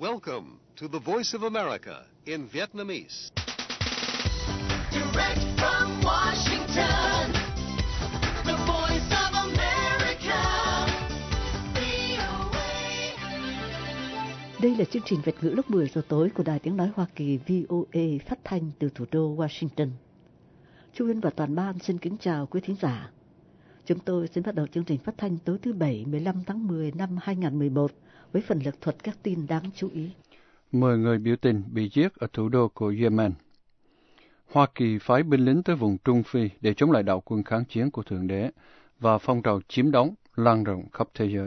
Welcome to the Voice of America in Vietnamese. Direct from Washington, the Voice of America, VOA. Đây là chương trình Việt ngữ lúc 10 giờ tối của Đài Tiếng Nói Hoa Kỳ VOA phát thanh từ thủ đô Washington. Chu Huyên và toàn ban xin kính chào quý thính giả. Chúng tôi xin bắt đầu chương trình phát thanh tối thứ Bảy 15 tháng 10 năm 2011 với phần lược thuật các tin đáng chú ý. 10 người biểu tình bị giết ở thủ đô của Yemen. Hoa Kỳ phái binh lính tới vùng Trung Phi để chống lại đạo quân kháng chiến của Thượng Đế và phong trào chiếm đóng lan rộng khắp thế giới.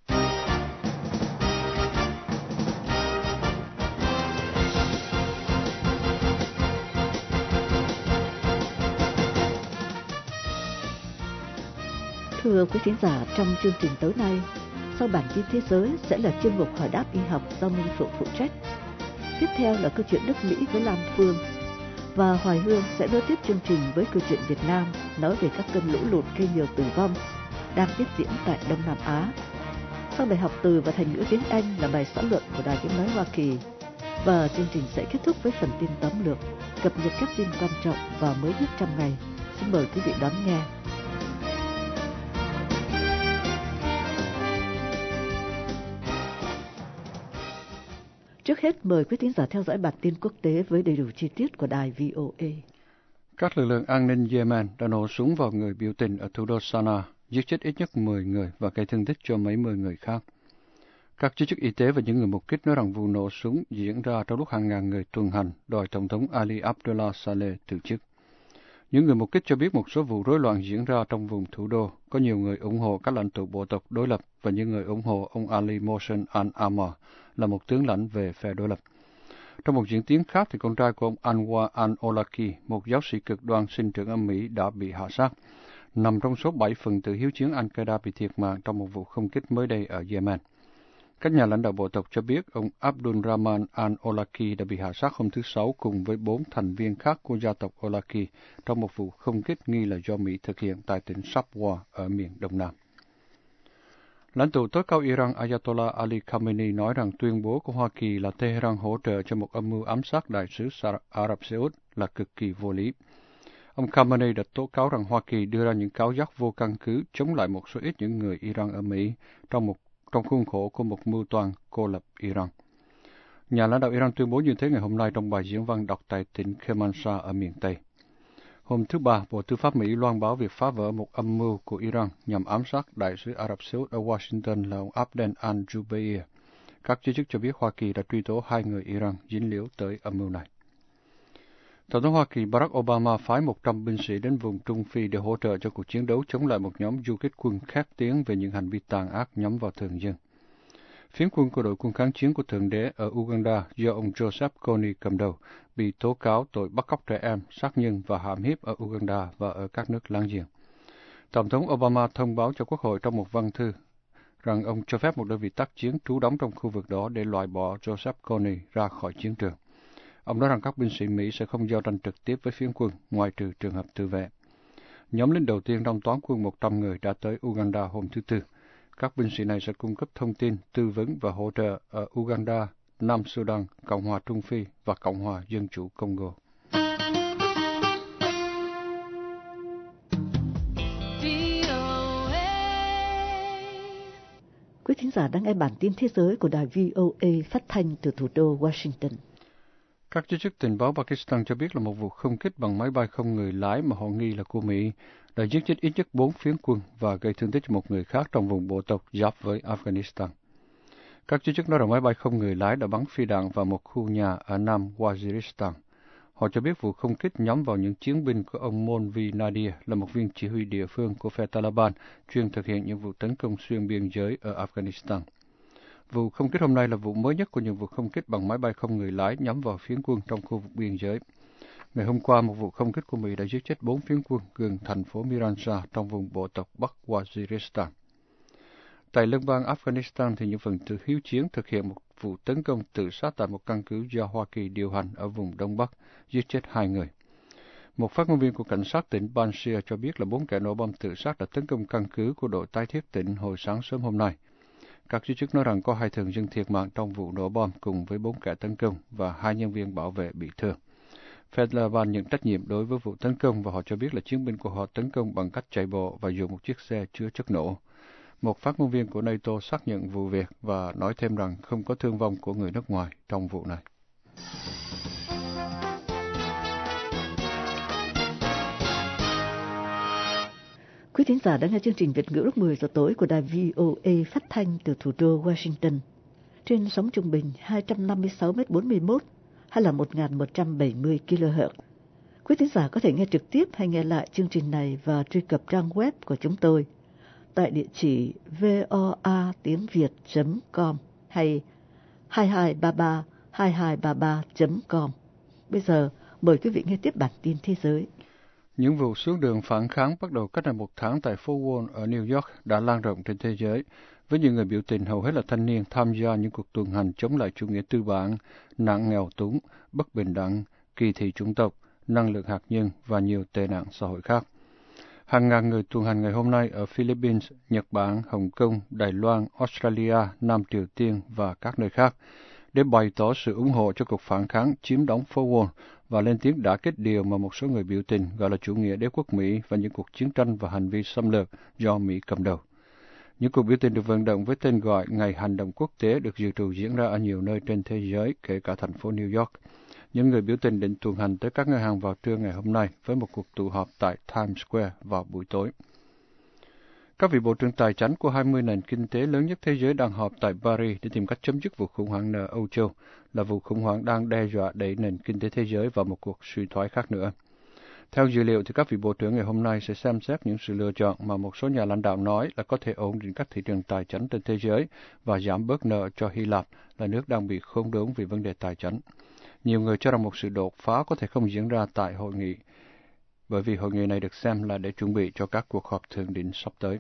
Thưa quý thính giả, trong chương trình tối nay, sau bản tin thế giới sẽ là chuyên mục hỏi đáp y học do Minh Phụng phụ trách. Tiếp theo là câu chuyện nước Mỹ với Lam Phương. Và Hoài Hương sẽ nối tiếp chương trình với câu chuyện Việt Nam, nói về các cơn lũ lụt gây nhiều tử vong đang tiếp diễn tại Đông Nam Á. Sau bài học từ và thành ngữ tiếng Anh là bài xã luận của Đài Tiếng Nói Hoa Kỳ. Và chương trình sẽ kết thúc với phần tin tóm lược, cập nhật các tin quan trọng và mới nhất trong ngày. Xin mời quý vị đón nghe. Trước hết, mời quý thính giả theo dõi bản tin quốc tế với đầy đủ chi tiết của đài VOA. Các lực lượng an ninh Yemen đã nổ súng vào người biểu tình ở thủ đô Sanaa, giết chết ít nhất 10 người và gây thương tích cho mấy mươi người khác. Các giới chức y tế và những người mục kích nói rằng vụ nổ súng diễn ra trong lúc hàng ngàn người tuần hành đòi Tổng thống Ali Abdullah Saleh từ chức. Những người mục kích cho biết một số vụ rối loạn diễn ra trong vùng thủ đô, có nhiều người ủng hộ các lãnh tụ bộ tộc đối lập và những người ủng hộ ông Ali Mohsen al-Amr là một tướng lãnh về phe đối lập. Trong một diễn tiến khác thì con trai của ông Anwar al-Awlaki, một giáo sĩ cực đoan sinh trưởng ở Mỹ đã bị hạ sát, nằm trong số 7 phần tử hiếu chiến Al-Qaeda bị thiệt mạng trong một vụ không kích mới đây ở Yemen. Các nhà lãnh đạo bộ tộc cho biết ông Abdul Rahman al-Awlaki đã bị hạ sát hôm thứ Sáu cùng với 4 thành viên khác của gia tộc Awlaki trong một vụ không kích nghi là do Mỹ thực hiện tại tỉnh Sabwa ở miền Đông Nam. Lãnh tụ tối cao Iran Ayatollah Ali Khamenei nói rằng tuyên bố của Hoa Kỳ là Tehran hỗ trợ cho một âm mưu ám sát đại sứ Ả Rập Xê Út là cực kỳ vô lý. Ông Khamenei đã tố cáo rằng Hoa Kỳ đưa ra những cáo giác vô căn cứ chống lại một số ít những người Iran ở Mỹ trong khuôn khổ của một mưu toan cô lập Iran. Nhà lãnh đạo Iran tuyên bố như thế ngày hôm nay trong bài diễn văn đọc tại tỉnh Kermanshah ở miền Tây. Hôm thứ Ba, Bộ Tư pháp Mỹ loan báo việc phá vỡ một âm mưu của Iran nhằm ám sát đại sứ Ả Rập Xê Út ở Washington là ông Abdel al-Jubeir. Các giới chức cho biết Hoa Kỳ đã truy tố 2 người Iran dính líu tới âm mưu này. Tổng thống Hoa Kỳ Barack Obama phái 100 binh sĩ đến vùng Trung Phi để hỗ trợ cho cuộc chiến đấu chống lại một nhóm du kích quân khét tiếng về những hành vi tàn ác nhắm vào thường dân. Phiến quân của đội quân kháng chiến của Thượng Đế ở Uganda do ông Joseph Kony cầm đầu bị tố cáo tội bắt cóc trẻ em, sát nhân và hãm hiếp ở Uganda và ở các nước láng giềng. Tổng thống Obama thông báo cho Quốc hội trong một văn thư rằng ông cho phép một đơn vị tác chiến trú đóng trong khu vực đó để loại bỏ Joseph Kony ra khỏi chiến trường. Ông nói rằng các binh sĩ Mỹ sẽ không giao tranh trực tiếp với phiến quân, ngoại trừ trường hợp tự vệ. Nhóm lính đầu tiên trong toán quân 100 người đã tới Uganda hôm thứ Tư. Các binh sĩ này sẽ cung cấp thông tin, tư vấn và hỗ trợ ở Uganda, Nam Sudan, Cộng hòa Trung Phi và Cộng hòa Dân chủ Congo. Quý thính giả đang nghe bản tin thế giới của đài VOA phát thanh từ thủ đô Washington. Các giới chức tình báo Pakistan cho biết là một vụ không kích bằng máy bay không người lái mà họ nghi là của Mỹ đã giết chết ít nhất 4 phiến quân và gây thương tích cho một người khác trong vùng bộ tộc giáp với Afghanistan. Các giới chức nói rằng máy bay không người lái đã bắn phi đạn vào một khu nhà ở Nam Waziristan. Họ cho biết vụ không kích nhắm vào những chiến binh của ông Molvi Nadir là một viên chỉ huy địa phương của phe Taliban chuyên thực hiện những vụ tấn công xuyên biên giới ở Afghanistan. Vụ không kích hôm nay là vụ mới nhất của những vụ không kích bằng máy bay không người lái nhắm vào phiến quân trong khu vực biên giới. Ngày hôm qua, một vụ không kích của Mỹ đã giết chết 4 phiến quân gần thành phố Miranshah trong vùng bộ tộc Bắc Waziristan. Tại liên bang Afghanistan thì những phần tử hiếu chiến thực hiện một vụ tấn công tự sát tại một căn cứ do Hoa Kỳ điều hành ở vùng Đông Bắc, giết chết 2 người. Một phát ngôn viên của cảnh sát tỉnh Panjshir cho biết là 4 kẻ nổ bom tự sát đã tấn công căn cứ của đội tái thiết tỉnh hồi sáng sớm hôm nay. các giới chức nói rằng có 2 thường dân thiệt mạng trong vụ nổ bom cùng với 4 kẻ tấn công và 2 nhân viên bảo vệ bị thương. Fedlavan nhận trách nhiệm đối với vụ tấn công và họ cho biết là chiến binh của họ tấn công bằng cách chạy bộ và dùng một chiếc xe chứa chất nổ. Một phát ngôn viên của NATO xác nhận vụ việc và nói thêm rằng không có thương vong của người nước ngoài trong vụ này. Quý thính giả đã nghe chương trình Việt ngữ lúc 10 giờ tối của đài VOA phát thanh từ thủ đô Washington. Trên sóng trung bình 256m41 hay là 1170 kHz. Quý thính giả có thể nghe trực tiếp hay nghe lại chương trình này và truy cập trang web của chúng tôi tại địa chỉ voatiếngviet.com hay 2233-2233.com. Bây giờ, mời quý vị nghe tiếp bản tin thế giới. Những vụ xuống đường phản kháng bắt đầu cách đây 1 tháng tại phố Wall ở New York đã lan rộng trên thế giới, với những người biểu tình hầu hết là thanh niên tham gia những cuộc tuần hành chống lại chủ nghĩa tư bản, nạn nghèo túng, bất bình đẳng, kỳ thị chủng tộc, năng lượng hạt nhân và nhiều tệ nạn xã hội khác. Hàng ngàn người tuần hành ngày hôm nay ở Philippines, Nhật Bản, Hồng Kông, Đài Loan, Australia, Nam Triều Tiên và các nơi khác để bày tỏ sự ủng hộ cho cuộc phản kháng chiếm đóng phố Wall và lên tiếng đả kích điều mà một số người biểu tình gọi là chủ nghĩa đế quốc Mỹ và những cuộc chiến tranh và hành vi xâm lược do Mỹ cầm đầu. Những cuộc biểu tình được vận động với tên gọi Ngày Hành động Quốc tế được dự trù diễn ra ở nhiều nơi trên thế giới, kể cả thành phố New York. Những người biểu tình định tuần hành tới các ngân hàng vào trưa ngày hôm nay với một cuộc tụ họp tại Times Square vào buổi tối. Các vị bộ trưởng tài chính của 20 nền kinh tế lớn nhất thế giới đang họp tại Paris để tìm cách chấm dứt vụ khủng hoảng nợ Âu Châu, là vụ khủng hoảng đang đe dọa đẩy nền kinh tế thế giới vào một cuộc suy thoái khác nữa. Theo dữ liệu, thì các vị bộ trưởng ngày hôm nay sẽ xem xét những sự lựa chọn mà một số nhà lãnh đạo nói là có thể ổn định các thị trường tài chính trên thế giới và giảm bớt nợ cho Hy Lạp, là nước đang bị khốn đốn vì vấn đề tài chính. Nhiều người cho rằng một sự đột phá có thể không diễn ra tại hội nghị, bởi vì hội nghị này được xem là để chuẩn bị cho các cuộc họp thượng đỉnh sắp tới.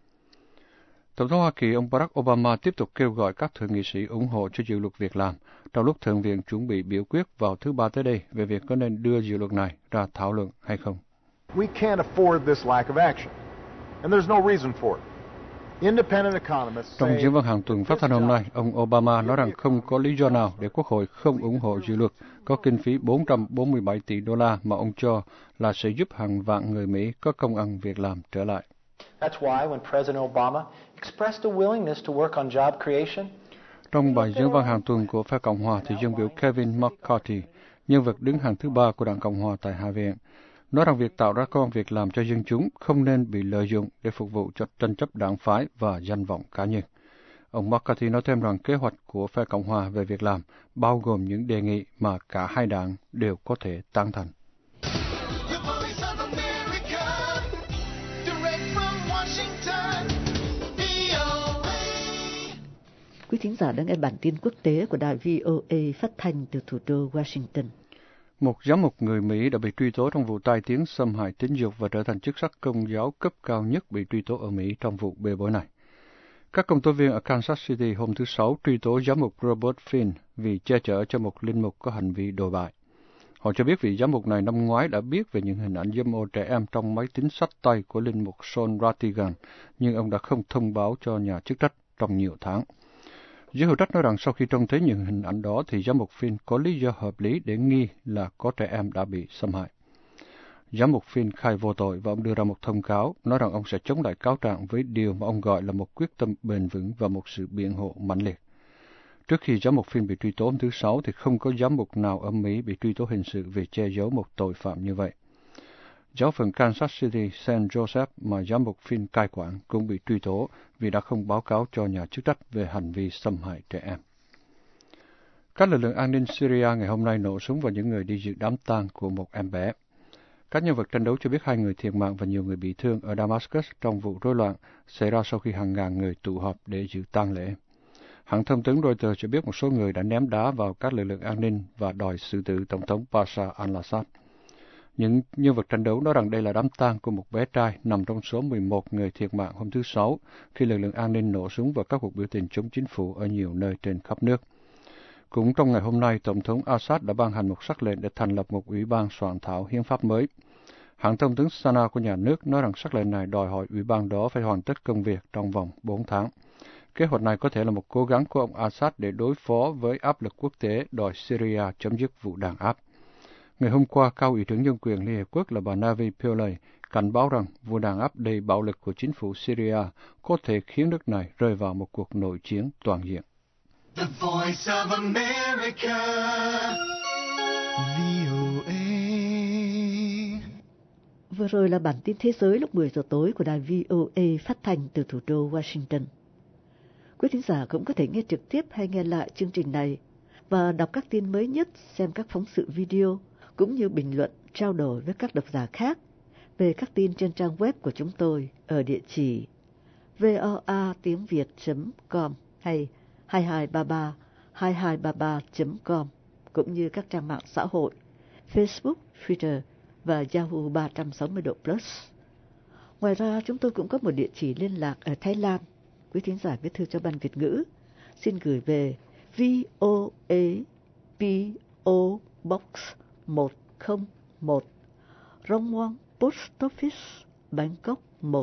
Tổng thống Hoa Kỳ ông Barack Obama tiếp tục kêu gọi các thượng nghị sĩ ủng hộ cho dự luật việc làm, trong lúc Thượng viện chuẩn bị biểu quyết vào thứ Ba tới đây về việc có nên đưa dự luật này ra thảo luận hay không. We can't afford this lack of action, and there's no reason for it. Independent economists Trong diễn văn hàng tuần phát thanh hôm nay, ông Obama nói rằng không có lý do nào để Quốc hội không ủng hộ dự luật có kinh phí 447 tỷ đô la mà ông cho là sẽ giúp hàng vạn người Mỹ có công ăn việc làm trở lại. That's why when President Obama expressed a willingness to work on job creation, trong bài diễn văn hàng tuần của phe Cộng hòa thì dân biểu Kevin McCarthy, nhân vật đứng hàng thứ 3 của Đảng Cộng hòa tại Hạ viện, nói rằng việc tạo ra công ăn việc làm cho dân chúng không nên bị lợi dụng để phục vụ cho tranh chấp đảng phái và danh vọng cá nhân. Ông McCarthy nói thêm rằng kế hoạch của phe Cộng hòa về việc làm bao gồm những đề nghị mà cả hai đảng đều có thể tán thành. The voice of America, direct from Washington, VOA. Quý thính giả đã nghe bản tin quốc tế của đài VOA phát thanh từ thủ đô Washington. Một giám mục người Mỹ đã bị truy tố trong vụ tai tiếng xâm hại tính dục và trở thành chức sắc công giáo cấp cao nhất bị truy tố ở Mỹ trong vụ bê bối này. Các công tố viên ở Kansas City hôm thứ Sáu truy tố giám mục Robert Finn vì che chở cho một linh mục có hành vi đồi bại. Họ cho biết vị giám mục này năm ngoái đã biết về những hình ảnh dâm ô trẻ em trong máy tính xách tay của linh mục Sean Rattigan, nhưng ông đã không thông báo cho nhà chức trách trong nhiều tháng. Giới hữu trách nói rằng sau khi trông thấy những hình ảnh đó thì giám mục Finn có lý do hợp lý để nghi là có trẻ em đã bị xâm hại. Giám mục Finn khai vô tội và ông đưa ra một thông cáo nói rằng ông sẽ chống lại cáo trạng với điều mà ông gọi là một quyết tâm bền vững và một sự biện hộ mãnh liệt. Trước khi giám mục Finn bị truy tố hôm thứ Sáu thì không có giám mục nào ở Mỹ bị truy tố hình sự vì che giấu một tội phạm như vậy. Giáo phận Kansas City St. Joseph mà giám mục Finn cai quản cũng bị truy tố vì đã không báo cáo cho nhà chức trách về hành vi xâm hại trẻ em. Các lực lượng an ninh Syria ngày hôm nay nổ súng vào những người đi dự đám tang của một em bé. Các nhân vật tranh đấu cho biết 2 người thiệt mạng và nhiều người bị thương ở Damascus trong vụ rối loạn xảy ra sau khi hàng ngàn người tụ họp để dự tang lễ. Hãng thông tấn Reuters cho biết một số người đã ném đá vào các lực lượng an ninh và đòi xử tử Tổng thống Bashar al-Assad. Những nhân vật tranh đấu nói rằng đây là đám tang của một bé trai nằm trong số 11 người thiệt mạng hôm thứ Sáu khi lực lượng an ninh nổ súng vào các cuộc biểu tình chống chính phủ ở nhiều nơi trên khắp nước. Cũng trong ngày hôm nay, Tổng thống Assad đã ban hành một sắc lệnh để thành lập một ủy ban soạn thảo hiến pháp mới. Hãng thông tấn Sana của nhà nước nói rằng sắc lệnh này đòi hỏi ủy ban đó phải hoàn tất công việc trong vòng 4 tháng. Kế hoạch này có thể là một cố gắng của ông Assad để đối phó với áp lực quốc tế đòi Syria chấm dứt vụ đàn áp. Ngày hôm qua, Cao ủy trưởng nhân quyền Liên Hiệp Quốc là bà Navi Pillay cảnh báo rằng vụ đàn áp đầy bạo lực của chính phủ Syria có thể khiến nước này rơi vào một cuộc nội chiến toàn diện. The Voice of America, VOA. Vừa rồi là bản tin thế giới lúc 10 giờ tối của đài VOA phát thanh từ thủ đô Washington. Quý thính giả cũng có thể nghe trực tiếp hay nghe lại chương trình này và đọc các tin mới nhất, xem các phóng sự video, cũng như bình luận, trao đổi với các độc giả khác về các tin trên trang web của chúng tôi ở địa chỉ voatiengviet.com hay 2233-2233.com, cũng như các trang mạng xã hội Facebook, Twitter và Yahoo 360 độ Plus. Ngoài ra, chúng tôi cũng có một địa chỉ liên lạc ở Thái Lan. Quý thính giả viết thư cho Ban Việt ngữ xin gửi về VOA PO Box 101 Rongwon Post Office, Bangkok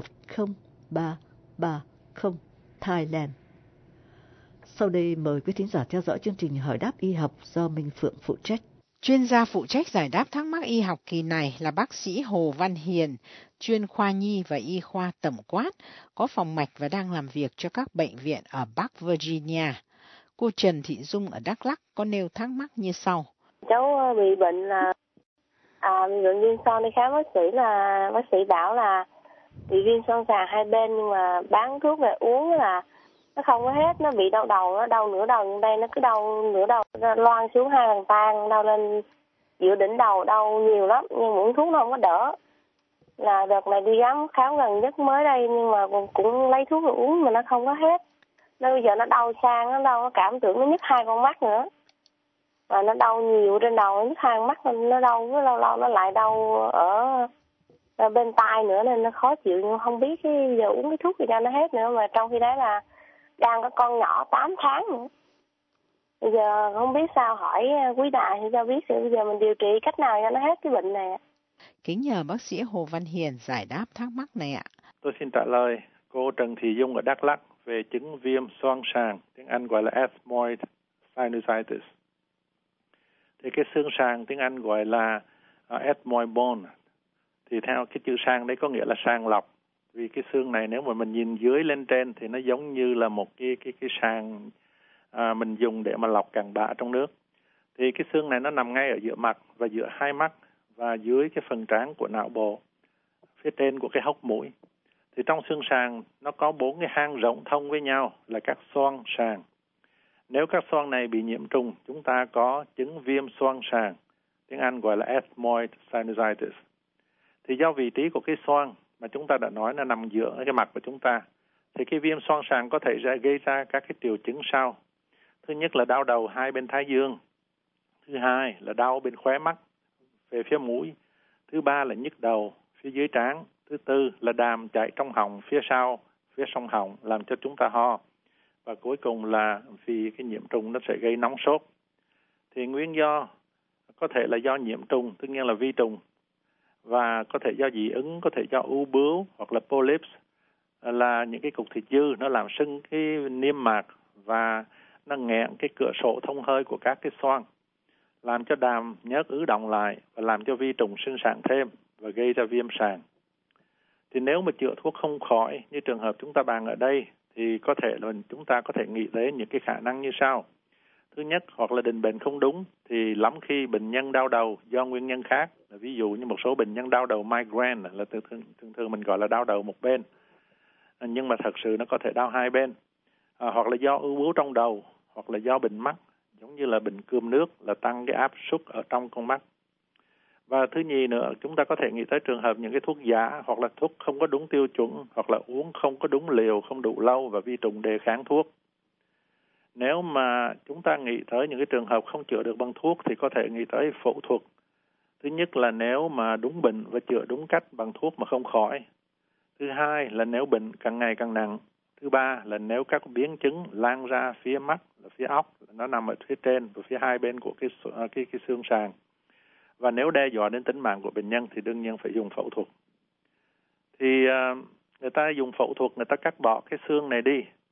10330, Thailand. Sau đây mời quý thính giả theo dõi chương trình Hỏi đáp y học do Minh Phượng phụ trách. Chuyên gia phụ trách giải đáp thắc mắc y học kỳ này là bác sĩ Hồ Văn Hiền, chuyên khoa nhi và y khoa tổng quát, có phòng mạch và đang làm việc cho các bệnh viện ở Bắc Virginia. Cô Trần Thị Dung ở Đắk Lắk có nêu thắc mắc như sau. Cháu bị bệnh là bị bệnh viêm xoang, đi khám bác sĩ là bác sĩ bảo là bị viêm xoang xàng hai bên, nhưng mà bán thuốc về uống là nó không có hết, nó bị đau đầu, nó đau nửa đầu, nhưng đây nó cứ đau nửa đầu, loang xuống hai bàn tay, đau lên giữa đỉnh đầu, đau nhiều lắm, nhưng uống thuốc nó không có đỡ. Là đợt này đi khám gần nhất mới đây, nhưng mà cũng lấy thuốc rồi uống mà nó không có hết. Nó bây giờ nó đau sang, nó đau, nó cảm tưởng nó nhức hai con mắt nữa. Và nó đau nhiều trên đầu, nhức hai con mắt, nó đau, với lâu lâu nó lại đau ở bên tai nữa, nên nó khó chịu, nhưng không biết giờ uống cái thuốc gì cho nó hết nữa. Mà trong khi đấy là đang có con nhỏ 8 tháng nữa. Bây giờ không biết sao, hỏi quý đài thì cho biết bây giờ mình điều trị cách nào cho nó hết cái bệnh này. Kính nhờ bác sĩ Hồ Văn Hiền giải đáp thắc mắc này ạ. Tôi xin trả lời cô Trần Thị Dung ở Đắk Lắk về chứng viêm xoang sàng, tiếng Anh gọi là ethmoid sinusitis. Thì cái xương sàng tiếng Anh gọi là ethmoid bone. Thì theo cái chữ sàng đấy có nghĩa là sàng lọc. Vì cái xương này nếu mà mình nhìn dưới lên trên thì nó giống như là một cái sàng mình dùng để mà lọc cặn bã trong nước. Thì cái xương này nó nằm ngay ở giữa mặt và giữa hai mắt và dưới cái phần trán của não bộ, phía trên của cái hốc mũi. Thì trong xương sàng nó có 4 cái hang rộng thông với nhau là các xoang sàng. Nếu các xoang này bị nhiễm trùng, chúng ta có chứng viêm xoang sàng, tiếng Anh gọi là ethmoid sinusitis. Thì do vị trí của cái xoang mà chúng ta đã nói nó nằm giữa cái mặt của chúng ta, thì cái viêm xoang sàng có thể gây ra các cái triệu chứng sau. Thứ nhất là đau đầu hai bên thái dương. Thứ hai là đau bên khóe mắt về phía mũi. Thứ ba là nhức đầu phía dưới trán. Thứ tư là đàm chạy trong họng phía sau, phía sông họng làm cho chúng ta ho. Và cuối cùng là vì cái nhiễm trùng nó sẽ gây nóng sốt. Thì nguyên do có thể là do nhiễm trùng, tất nhiên là vi trùng. Và có thể do dị ứng, có thể do u bướu hoặc là polyps, là những cái cục thịt dư nó làm sưng cái niêm mạc và nó nghẹn cái cửa sổ thông hơi của các cái xoang, làm cho đàm nhớt ứ động lại và làm cho vi trùng sinh sản thêm và gây ra viêm sàng. Thì nếu mà chữa thuốc không khỏi như trường hợp chúng ta bàn ở đây thì có thể là chúng ta có thể nghĩ đến những cái khả năng như sau. Thứ nhất, hoặc là định bệnh không đúng thì lắm khi bệnh nhân đau đầu do nguyên nhân khác. Ví dụ như một số bệnh nhân đau đầu migraine là thường mình gọi là đau đầu một bên. Nhưng mà thật sự nó có thể đau hai bên. Hoặc là do ưu bướu trong đầu, hoặc là do bệnh mắt, giống như là bệnh cườm nước là tăng cái áp suất ở trong con mắt. Và thứ nhì nữa, chúng ta có thể nghĩ tới trường hợp những cái thuốc giả hoặc là thuốc không có đúng tiêu chuẩn, hoặc là uống không có đúng liều, không đủ lâu và vi trùng đề kháng thuốc. Nếu mà chúng ta nghĩ tới những cái trường hợp không chữa được bằng thuốc thì có thể nghĩ tới phẫu thuật. Thứ nhất là nếu mà đúng bệnh và chữa đúng cách bằng thuốc mà không khỏi. Thứ hai là nếu bệnh càng ngày càng nặng. Thứ ba là nếu các biến chứng lan ra phía mắt, là phía óc, nó nằm ở phía trên và phía hai bên của cái xương sàng. Và nếu đe dọa đến tính mạng của bệnh nhân thì đương nhiên phải dùng phẫu thuật. Thì người ta dùng phẫu thuật, người ta cắt bỏ cái xương này đi.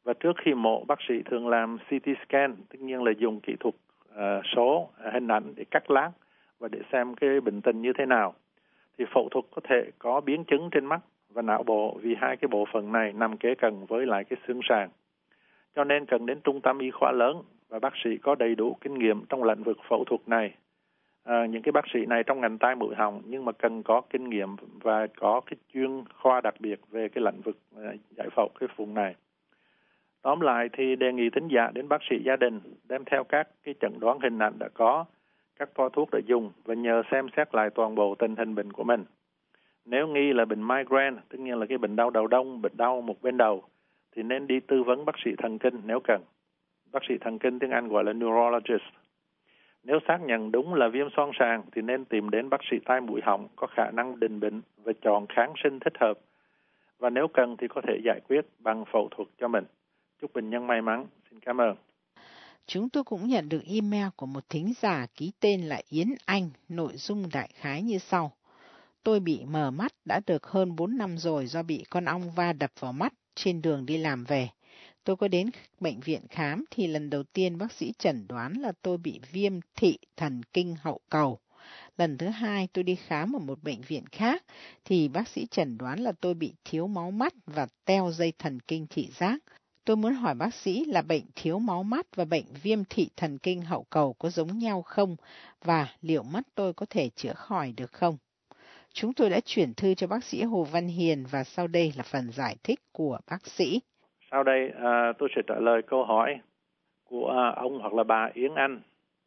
Và trước khi mổ, bác sĩ thường làm CT scan, tất nhiên là dùng kỹ thuật số hình ảnh để cắt lát và để xem cái bệnh tình như thế nào. Thì phẫu thuật có thể có biến chứng trên mắt và não bộ vì hai cái bộ phận này nằm kế cận với lại cái xương sàn. Cho nên cần đến trung tâm y khoa lớn và bác sĩ có đầy đủ kinh nghiệm trong lĩnh vực phẫu thuật này. Những cái bác sĩ này trong ngành tai mũi họng nhưng mà cần có kinh nghiệm và có cái chuyên khoa đặc biệt về cái lĩnh vực giải phẫu cái vùng này. Tóm lại thì đề nghị thính giả đến bác sĩ gia đình đem theo các cái chẩn đoán hình ảnh đã có, các toa thuốc đã dùng và nhờ xem xét lại toàn bộ tình hình bệnh của mình. Nếu nghi là bệnh migraine, tất nhiên là cái bệnh đau đầu đông, bệnh đau một bên đầu, thì nên đi tư vấn bác sĩ thần kinh nếu cần. Bác sĩ thần kinh tiếng Anh gọi là neurologist. Nếu xác nhận đúng là viêm xoang sàn thì nên tìm đến bác sĩ tai mũi họng có khả năng định bệnh và chọn kháng sinh thích hợp. Và nếu cần thì có thể giải quyết bằng phẫu thuật cho mình. Chúc bệnh nhân may mắn. Xin cảm ơn. Chúng tôi cũng nhận được email của một thính giả ký tên là Yến Anh, nội dung đại khái như sau. Tôi bị mờ mắt đã được hơn 4 năm rồi do bị con ong va đập vào mắt trên đường đi làm về. Tôi có đến bệnh viện khám thì lần đầu tiên bác sĩ chẩn đoán là tôi bị viêm thị thần kinh hậu cầu. Lần thứ hai tôi đi khám ở một bệnh viện khác thì bác sĩ chẩn đoán là tôi bị thiếu máu mắt và teo dây thần kinh thị giác. Tôi muốn hỏi bác sĩ là bệnh thiếu máu mắt và bệnh viêm thị thần kinh hậu cầu có giống nhau không và liệu mắt tôi có thể chữa khỏi được không? Chúng tôi đã chuyển thư cho bác sĩ Hồ Văn Hiền và sau đây là phần giải thích của bác sĩ. Sau đây tôi sẽ trả lời câu hỏi của ông hoặc là bà Yến Anh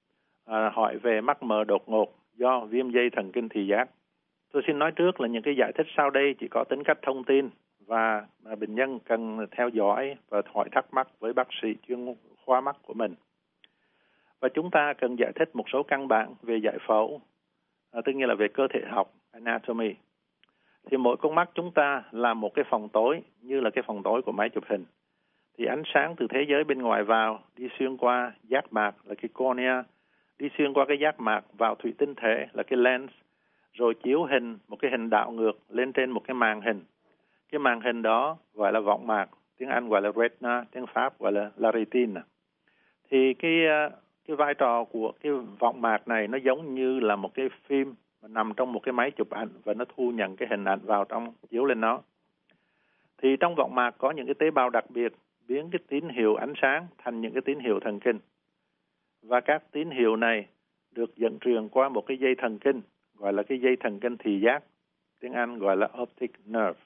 hỏi về mắt mờ đột ngột do viêm dây thần kinh thị giác. Tôi xin nói trước là những cái giải thích sau đây chỉ có tính cách thông tin và bệnh nhân cần theo dõi và hỏi thắc mắc với bác sĩ chuyên khoa mắt của mình. Và chúng ta cần giải thích một số căn bản về giải phẫu, tức nghĩa là về cơ thể học, anatomy. Thì mỗi con mắt chúng ta là một cái phòng tối như là cái phòng tối của máy chụp hình. Thì ánh sáng từ thế giới bên ngoài vào đi xuyên qua giác mạc là cái cornea, đi xuyên qua cái giác mạc vào thủy tinh thể là cái lens, rồi chiếu hình một cái hình đảo ngược lên trên một cái màn hình. Cái màn hình đó gọi là võng mạc, tiếng Anh gọi là retina, tiếng Pháp gọi là retina. Thì cái vai trò của cái võng mạc này nó giống như là một cái phim mà nằm trong một cái máy chụp ảnh và nó thu nhận cái hình ảnh vào trong, chiếu lên nó. Thì trong võng mạc có những cái tế bào đặc biệt biến cái tín hiệu ánh sáng thành những cái tín hiệu thần kinh. Và các tín hiệu này được dẫn truyền qua một cái dây thần kinh gọi là cái dây thần kinh thị giác, tiếng Anh gọi là optic nerve,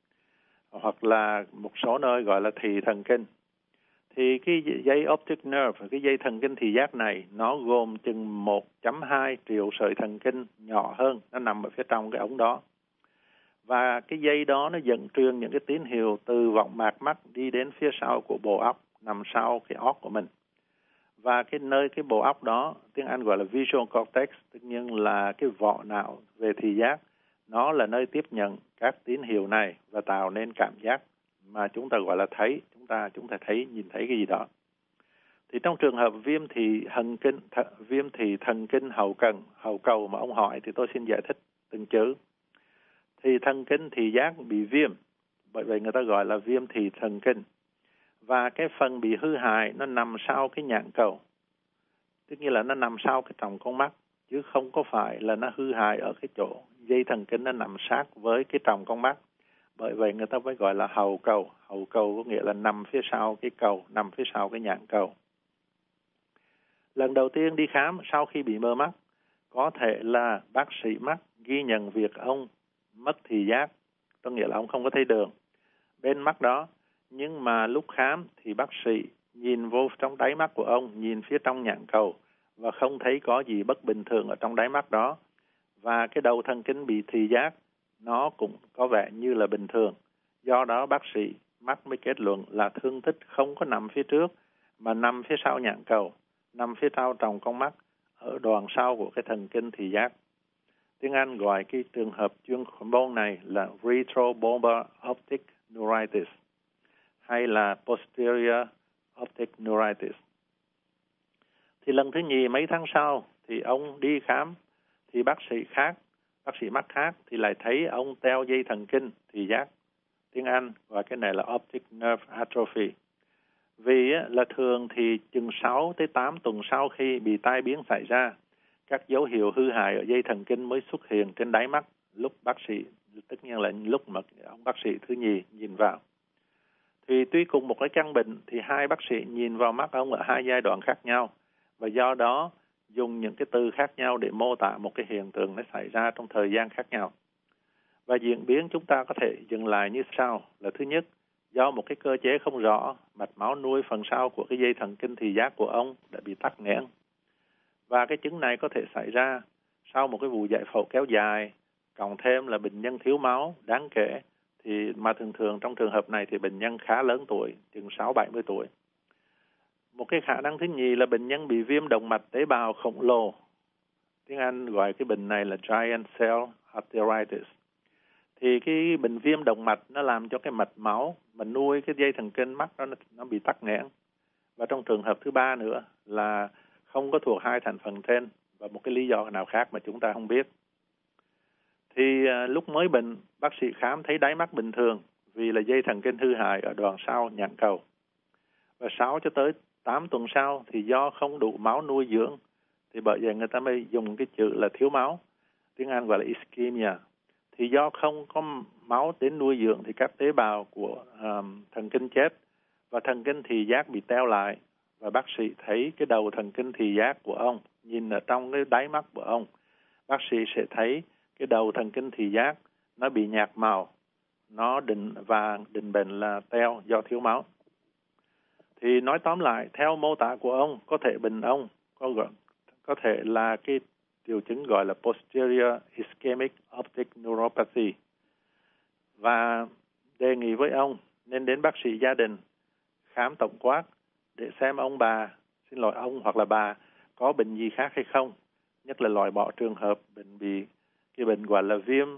hoặc là một số nơi gọi là thị thần kinh. Thì cái dây optic nerve, cái dây thần kinh thị giác này, nó gồm chừng 1.2 triệu sợi thần kinh nhỏ hơn, nó nằm ở phía trong cái ống đó. Và cái dây đó nó dẫn truyền những cái tín hiệu từ võng mạc mắt đi đến phía sau của bộ óc, nằm sau cái óc của mình. Và cái nơi cái bộ óc đó, tiếng Anh gọi là visual cortex, tất nhiên là cái vỏ não về thị giác, nó là nơi tiếp nhận các tín hiệu này và tạo nên cảm giác mà chúng ta gọi là thấy, chúng ta thấy, nhìn thấy cái gì đó. Thì trong trường hợp viêm thị thần kinh hậu cầu mà ông hỏi thì tôi xin giải thích từng chữ. Thì thần kinh thị giác bị viêm, bởi vậy người ta gọi là viêm thị thần kinh. Và cái phần bị hư hại nó nằm sau cái nhãn cầu, tức nghĩa là nó nằm sau cái tròng con mắt, chứ không có phải là nó hư hại ở cái chỗ dây thần kinh nó nằm sát với cái tròng con mắt. Bởi vậy người ta mới gọi là hậu cầu. Hậu cầu có nghĩa là nằm phía sau cái cầu, nằm phía sau cái nhãn cầu. Lần đầu tiên đi khám sau khi bị mờ mắt, có thể là bác sĩ mắt ghi nhận việc ông mất thị giác, có nghĩa là ông không có thấy đường bên mắt đó. Nhưng mà lúc khám thì bác sĩ nhìn vô trong đáy mắt của ông, nhìn phía trong nhãn cầu và không thấy có gì bất bình thường ở trong đáy mắt đó. Và cái đầu thần kinh bị thị giác nó cũng có vẻ như là bình thường. Do đó bác sĩ mắt mới kết luận là thương tích không có nằm phía trước mà nằm phía sau nhãn cầu, nằm phía sau tròng con mắt ở đoạn sau của cái thần kinh thị giác. Tiếng Anh gọi cái trường hợp chuyên môn này là retrobulbar optic neuritis hay là posterior optic neuritis. Thì lần thứ nhì mấy tháng sau thì ông đi khám thì bác sĩ mắt khác thì lại thấy ông teo dây thần kinh thị giác, tiếng Anh gọi cái này là optic nerve atrophy. Vì là thường thì chừng 6 tới 8 tuần sau khi bị tai biến xảy ra, các dấu hiệu hư hại ở dây thần kinh mới xuất hiện trên đáy mắt lúc bác sĩ, tất nhiên là lúc mà ông bác sĩ thứ nhì nhìn vào. Thì tuy cùng một cái căn bệnh thì hai bác sĩ nhìn vào mắt ông ở hai giai đoạn khác nhau, và do đó dùng những cái từ khác nhau để mô tả một cái hiện tượng nó xảy ra trong thời gian khác nhau. Và diễn biến chúng ta có thể dừng lại như sau là: thứ nhất, do một cái cơ chế không rõ, mạch máu nuôi phần sau của cái dây thần kinh thị giác của ông đã bị tắc nghẽn. Và cái chứng này có thể xảy ra sau một cái vụ giải phẫu kéo dài, cộng thêm là bệnh nhân thiếu máu đáng kể, thì mà thường trong trường hợp này thì bệnh nhân khá lớn tuổi, chừng 60-70 tuổi. Một cái khả năng thứ nhì là bệnh nhân bị viêm động mạch tế bào khổng lồ. Tiếng Anh gọi cái bệnh này là giant cell arteritis. Thì cái bệnh viêm động mạch nó làm cho cái mạch máu mà nuôi cái dây thần kinh mắt đó nó bị tắc nghẽn. Và trong trường hợp thứ ba nữa là không có thuộc hai thành phần trên, và một cái lý do nào khác mà chúng ta không biết. Thì lúc mới bệnh, bác sĩ khám thấy đáy mắt bình thường vì là dây thần kinh hư hại ở đoạn sau nhãn cầu. Và 6 cho tới 8 tuần sau thì do không đủ máu nuôi dưỡng, thì bởi vậy người ta mới dùng cái chữ là thiếu máu, tiếng Anh gọi là ischemia. Thì do không có máu đến nuôi dưỡng thì các tế bào của thần kinh chết và thần kinh thị giác bị teo lại, và bác sĩ thấy cái đầu thần kinh thị giác của ông, nhìn ở trong cái đáy mắt của ông, bác sĩ sẽ thấy cái đầu thần kinh thị giác nó bị nhạt màu, nó định bệnh là teo do thiếu máu. Thì nói tóm lại, theo mô tả của ông, có thể bệnh ông có thể là cái triệu chứng gọi là posterior ischemic optic neuropathy. Và đề nghị với ông nên đến bác sĩ gia đình khám tổng quát để xem ông hoặc là bà có bệnh gì khác hay không, nhất là loại bỏ trường hợp cái bệnh gọi là viêm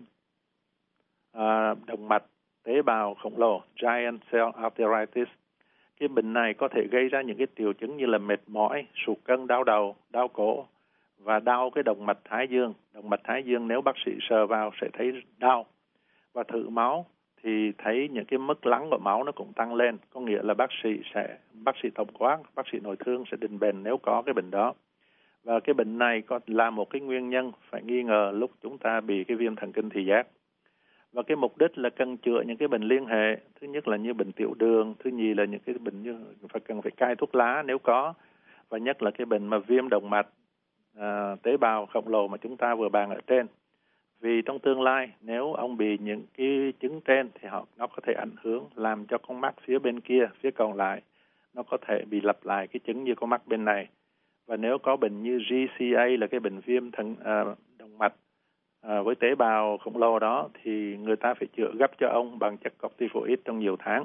động mạch tế bào khổng lồ, giant cell arteritis. Cái bệnh này có thể gây ra những cái triệu chứng như là mệt mỏi, sụt cân, đau đầu, đau cổ và đau cái động mạch thái dương. Động mạch thái dương nếu bác sĩ sờ vào sẽ thấy đau. Và thử máu thì thấy những cái mức lắng của máu nó cũng tăng lên, có nghĩa là bác sĩ tổng quát, bác sĩ nội thương sẽ định bệnh nếu có cái bệnh đó. Và cái bệnh này là một cái nguyên nhân phải nghi ngờ lúc chúng ta bị cái viêm thần kinh thị giác. Và cái mục đích là cần chữa những cái bệnh liên hệ, thứ nhất là như bệnh tiểu đường, thứ nhì là những cái bệnh như cần phải cai thuốc lá nếu có, và nhất là cái bệnh mà viêm động mạch tế bào khổng lồ mà chúng ta vừa bàn ở trên. Vì trong tương lai nếu ông bị những cái chứng trên thì nó có thể ảnh hưởng làm cho con mắt phía bên kia, phía còn lại nó có thể bị lặp lại cái chứng như con mắt bên này. Và nếu có bệnh như GCA là cái bệnh viêm động mạch với tế bào khổng lồ đó thì người ta phải chữa gấp cho ông bằng chất corticoid trong nhiều tháng.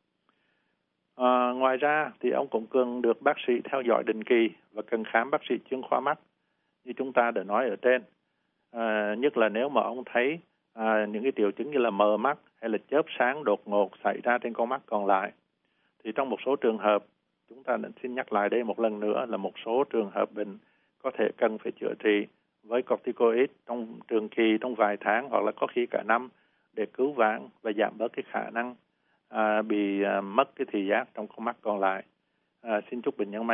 Ngoài ra thì ông cũng cần được bác sĩ theo dõi định kỳ và cần khám bác sĩ chuyên khoa mắt như chúng ta đã nói ở trên. Nhất là nếu mà ông thấy những cái triệu chứng như là mờ mắt hay là chớp sáng đột ngột xảy ra trên con mắt còn lại. Thì trong một số trường hợp, chúng ta xin nhắc lại đây một lần nữa là một số trường hợp bệnh có thể cần phải chữa trị với corticoid trong trường kỳ trong vài tháng hoặc là có khi cả năm để cứu vãn và giảm bớt cái khả năng bị mất cái thị giác trong con mắt còn lại. Xin chúc bệnh nhân may